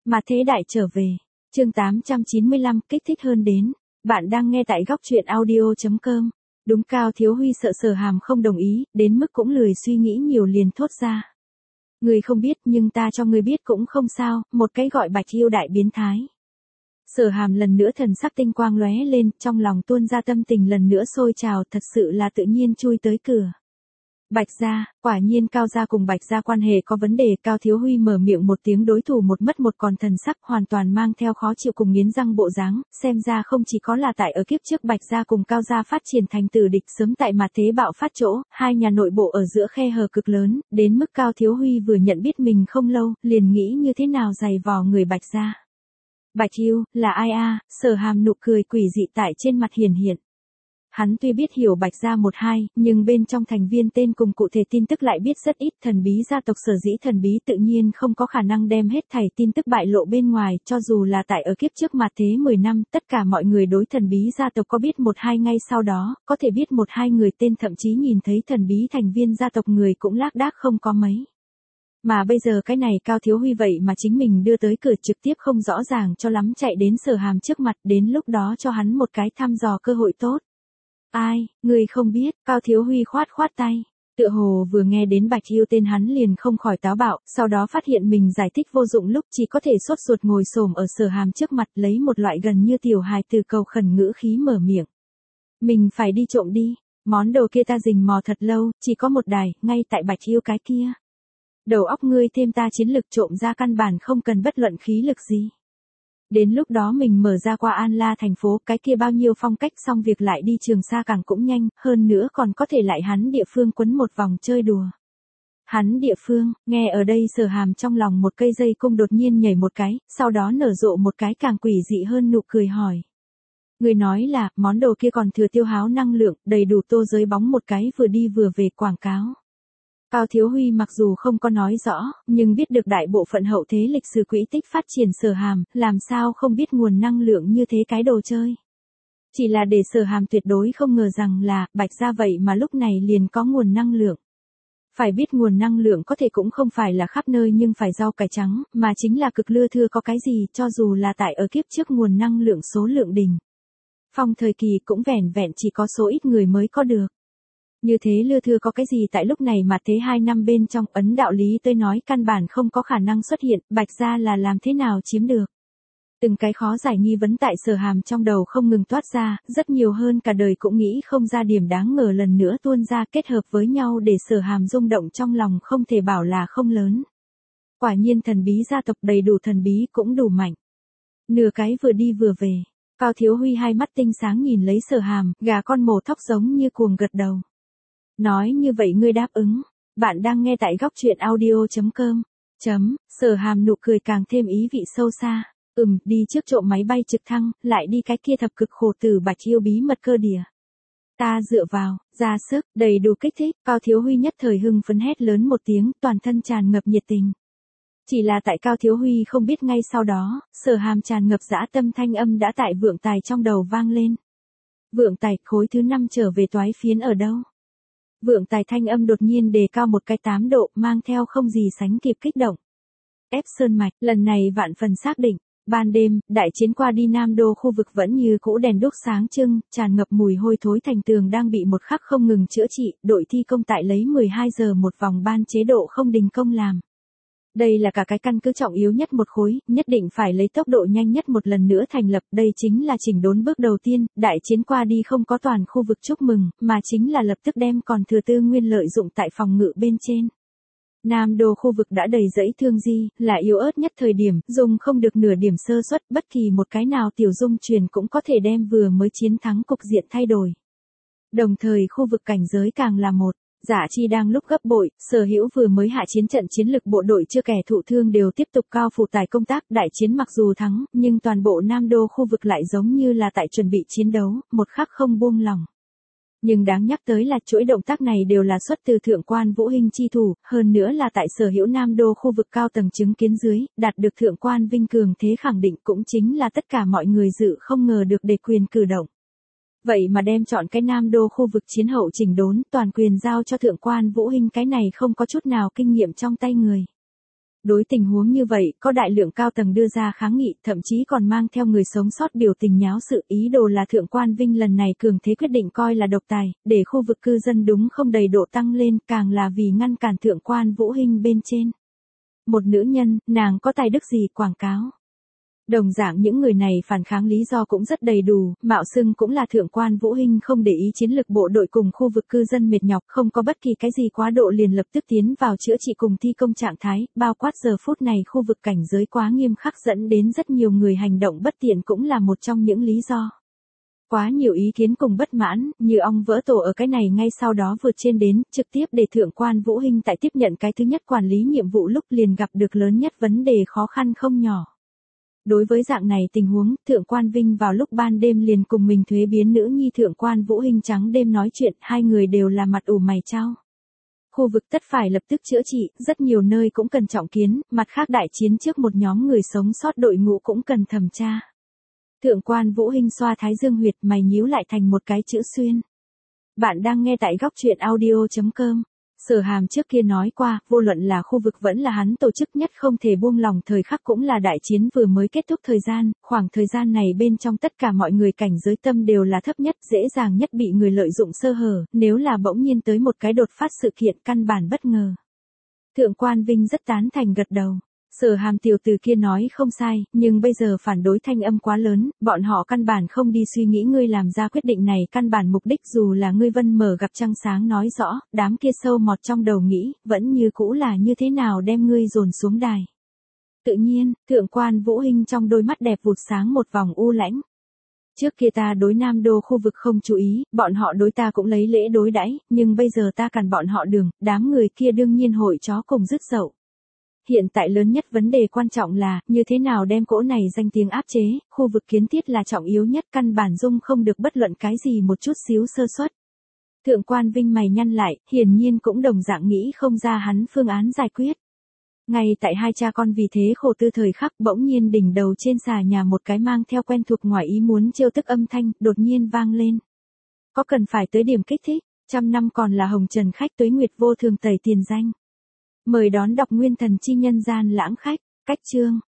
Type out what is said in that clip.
Mà thế đại trở về. Chương 895 kích thích hơn đến. Bạn đang nghe tại góc truyện audio.com. Đúng, Cao Thiếu Huy sợ Sở Hàm không đồng ý, đến mức cũng lười suy nghĩ nhiều liền thốt ra. Người không biết nhưng ta cho người biết cũng không sao, một cái gọi Bạch Yêu đại biến thái. Sở Hàm lần nữa thần sắc tinh quang lóe lên, trong lòng tuôn ra tâm tình lần nữa sôi trào, thật sự là tự nhiên chui tới cửa. Bạch gia, quả nhiên Cao gia cùng Bạch gia quan hệ có vấn đề. Cao Thiếu Huy mở miệng một tiếng đối thủ một mất một còn, thần sắc hoàn toàn mang theo khó chịu cùng nghiến răng bộ dáng, xem ra không chỉ có là tại ở kiếp trước Bạch gia cùng Cao gia phát triển thành tử địch sớm tại mà thế bạo phát chỗ, hai nhà nội bộ ở giữa khe hở cực lớn, đến mức Cao Thiếu Huy vừa nhận biết mình không lâu, liền nghĩ như thế nào giày vò người Bạch gia. Bạch Yêu, là ai a? Sở Hàm nụ cười quỷ dị tại trên mặt hiển hiện. Hắn tuy biết hiểu Bạch gia một hai, nhưng bên trong thành viên tên cùng cụ thể tin tức lại biết rất ít. Thần bí gia tộc sở dĩ thần bí tự nhiên không có khả năng đem hết thảy tin tức bại lộ bên ngoài, cho dù là tại ở kiếp trước mà thế 10 năm, tất cả mọi người đối thần bí gia tộc có biết một hai ngay sau đó, có thể biết một hai người tên, thậm chí nhìn thấy thần bí thành viên gia tộc người cũng lác đác không có mấy. Mà bây giờ cái này Cao Thiếu Huy vậy mà chính mình đưa tới cửa, trực tiếp không rõ ràng cho lắm chạy đến Sở Hàm trước mặt, đến lúc đó cho hắn một cái thăm dò cơ hội tốt. Ai, người không biết? Cao Thiếu Huy khoát khoát tay. Tựa hồ vừa nghe đến Bạch Yêu tên hắn liền không khỏi táo bạo, sau đó phát hiện mình giải thích vô dụng lúc chỉ có thể sốt ruột ngồi xổm ở Sở Hàm trước mặt, lấy một loại gần như tiểu hài từ cầu khẩn ngữ khí mở miệng. Mình phải đi trộm đi, món đồ kia ta rình mò thật lâu, chỉ có một đài, ngay tại Bạch Yêu cái kia. Đầu óc ngươi thêm ta chiến lực trộm ra căn bản không cần bất luận khí lực gì. Đến lúc đó mình mở ra qua An La thành phố, cái kia bao nhiêu phong cách, xong việc lại đi Trường Sa càng cũng nhanh, hơn nữa còn có thể lại hắn địa phương quấn một vòng chơi đùa. Hắn địa phương, nghe ở đây Sở Hàm trong lòng một cây dây cung đột nhiên nhảy một cái, sau đó nở rộ một cái càng quỷ dị hơn nụ cười hỏi. Người nói là, món đồ kia còn thừa tiêu hao năng lượng, đầy đủ tô giới bóng một cái vừa đi vừa về quảng cáo. Cao Thiếu Huy mặc dù không có nói rõ, nhưng biết được đại bộ phận hậu thế lịch sử quỹ tích phát triển Sở Hàm, làm sao không biết nguồn năng lượng như thế cái đồ chơi. Chỉ là để Sở Hàm tuyệt đối không ngờ rằng là, Bạch gia vậy mà lúc này liền có nguồn năng lượng. Phải biết nguồn năng lượng có thể cũng không phải là khắp nơi nhưng phải rau cải trắng, mà chính là cực lưa thưa có cái gì, cho dù là tại ở kiếp trước nguồn năng lượng số lượng đỉnh phong thời kỳ cũng vẻn vẹn chỉ có số ít người mới có được. Như thế lưa thưa có cái gì tại lúc này mà thế 2 năm bên trong, ấn đạo lý tôi nói căn bản không có khả năng xuất hiện, Bạch gia là làm thế nào chiếm được. Từng cái khó giải nghi vấn tại Sở Hàm trong đầu không ngừng toát ra, rất nhiều hơn cả đời cũng nghĩ không ra điểm đáng ngờ lần nữa tuôn ra, kết hợp với nhau để Sở Hàm rung động trong lòng không thể bảo là không lớn. Quả nhiên thần bí gia tộc đầy đủ thần bí cũng đủ mạnh. Nửa cái vừa đi vừa về, Cao Thiếu Huy hai mắt tinh sáng nhìn lấy Sở Hàm, gà con mổ thóc giống như cuồng gật đầu. Nói như vậy ngươi đáp ứng. Bạn đang nghe tại góc truyện audio.com. Sở Hàm nụ cười càng thêm ý vị sâu xa. Đi trước trộm máy bay trực thăng, lại đi cái kia thập cực khổ tử Bạch Yêu bí mật cơ địa. Ta dựa vào, ra sức, đầy đủ kích thích. Cao Thiếu Huy nhất thời hưng phấn hét lớn một tiếng, toàn thân tràn ngập nhiệt tình. Chỉ là tại Cao Thiếu Huy không biết ngay sau đó, Sở Hàm tràn ngập dã tâm thanh âm đã tại Vượng Tài trong đầu vang lên. Vượng Tài, khối thứ 5 trở về toái phiến ở đâu? Vượng Tài thanh âm đột nhiên đề cao một cái 8 độ, mang theo không gì sánh kịp kích động. Ép Sơn Mạch, lần này vạn phần xác định. Ban đêm, đại chiến qua đi Nam Đô khu vực vẫn như cũ đèn đuốc sáng trưng, tràn ngập mùi hôi thối, thành tường đang bị một khắc không ngừng chữa trị, đội thi công tại lấy 12 giờ một vòng ban chế độ không đình công làm. Đây là cả cái căn cứ trọng yếu nhất một khối, nhất định phải lấy tốc độ nhanh nhất một lần nữa thành lập, đây chính là chỉnh đốn bước đầu tiên, đại chiến qua đi không có toàn khu vực chúc mừng, mà chính là lập tức đem còn thừa tư nguyên lợi dụng tại phòng ngự bên trên. Nam Đô khu vực đã đầy rẫy thương di, là yếu ớt nhất thời điểm, dùng không được nửa điểm sơ suất, bất kỳ một cái nào tiểu dung truyền cũng có thể đem vừa mới chiến thắng cục diện thay đổi. Đồng thời khu vực cảnh giới càng là một. Giả chi đang lúc gấp bội, Sở Hữu vừa mới hạ chiến trận chiến lực bộ đội chưa kẻ thụ thương đều tiếp tục cao phụ tải công tác, đại chiến mặc dù thắng, nhưng toàn bộ Nam Đô khu vực lại giống như là tại chuẩn bị chiến đấu, một khắc không buông lỏng. Nhưng đáng nhắc tới là chuỗi động tác này đều là xuất từ thượng quan Vũ Hinh chi thủ, hơn nữa là tại Sở Hữu Nam Đô khu vực cao tầng chứng kiến dưới, đạt được thượng quan Vinh cường thế khẳng định, cũng chính là tất cả mọi người dự không ngờ được để quyền cử động. Vậy mà đem chọn cái Nam Đô khu vực chiến hậu chỉnh đốn, toàn quyền giao cho thượng quan Vũ Hinh, cái này không có chút nào kinh nghiệm trong tay người. Đối tình huống như vậy, có đại lượng cao tầng đưa ra kháng nghị, thậm chí còn mang theo người sống sót biểu tình nháo sự, ý đồ là Thượng quan Vinh lần này cường thế quyết định coi là độc tài, để khu vực cư dân đúng không đầy độ tăng lên, càng là vì ngăn cản Thượng quan Vũ Hinh bên trên. Một nữ nhân, nàng có tài đức gì quảng cáo. Đồng dạng những người này phản kháng lý do cũng rất đầy đủ, mạo xưng cũng là Thượng quan Vũ Hinh không để ý chiến lực bộ đội cùng khu vực cư dân mệt nhọc, không có bất kỳ cái gì quá độ liền lập tức tiến vào chữa trị cùng thi công trạng thái, bao quát giờ phút này khu vực cảnh giới quá nghiêm khắc dẫn đến rất nhiều người hành động bất tiện cũng là một trong những lý do. Quá nhiều ý kiến cùng bất mãn, như ong vỡ tổ ở cái này ngay sau đó vượt trên đến, trực tiếp để Thượng quan Vũ Hinh tại tiếp nhận cái thứ nhất quản lý nhiệm vụ lúc liền gặp được lớn nhất vấn đề khó khăn không nhỏ. Đối với dạng này tình huống, Thượng quan Vinh vào lúc ban đêm liền cùng mình thuế biến nữ nhi Thượng quan Vũ Hinh trắng đêm nói chuyện, hai người đều là mặt ủ mày chau. Khu vực tất phải lập tức chữa trị, rất nhiều nơi cũng cần trọng kiến, mặt khác đại chiến trước một nhóm người sống sót đội ngũ cũng cần thẩm tra. Thượng quan Vũ Hinh xoa thái dương huyệt, mày nhíu lại thành một cái chữ xuyên. Bạn đang nghe tại góc truyện audio.com. Sở Hàm trước kia nói qua, vô luận là khu vực vẫn là hắn tổ chức nhất không thể buông lòng thời khắc cũng là đại chiến vừa mới kết thúc thời gian, khoảng thời gian này bên trong tất cả mọi người cảnh giới tâm đều là thấp nhất, dễ dàng nhất bị người lợi dụng sơ hở, nếu là bỗng nhiên tới một cái đột phát sự kiện căn bản bất ngờ. Thượng quan Vinh rất tán thành gật đầu. Sở Hàm tiểu tử kia nói không sai, nhưng bây giờ phản đối thanh âm quá lớn, bọn họ căn bản không đi suy nghĩ ngươi làm ra quyết định này, căn bản mục đích dù là ngươi Vân Mở gặp trăng sáng nói rõ, đám kia sâu mọt trong đầu nghĩ, vẫn như cũ là như thế nào đem ngươi dồn xuống đài. Tự nhiên, Thượng quan Vũ Hinh trong đôi mắt đẹp vụt sáng một vòng u lãnh. Trước kia ta đối Nam Đô khu vực không chú ý, bọn họ đối ta cũng lấy lễ đối đãi, nhưng bây giờ ta cản bọn họ đường, đám người kia đương nhiên hội chó cùng rứt dậu. Hiện tại lớn nhất vấn đề quan trọng là, như thế nào đem cỗ này danh tiếng áp chế, khu vực kiến thiết là trọng yếu nhất, căn bản dung không được bất luận cái gì một chút xíu sơ suất. Thượng quan Vinh mày nhăn lại, hiển nhiên cũng đồng dạng nghĩ không ra hắn phương án giải quyết. Ngay tại hai cha con vì thế khổ tư thời khắc, bỗng nhiên đỉnh đầu trên xà nhà một cái mang theo quen thuộc ngoài ý muốn trêu tức âm thanh, đột nhiên vang lên. Có cần phải tới điểm kích thích, 100 năm còn là hồng trần khách tuế nguyệt vô thường tẩy tiền danh. Mời đón đọc Nguyên Thần Chi Nhân Gian Lãng Khách, cách chương.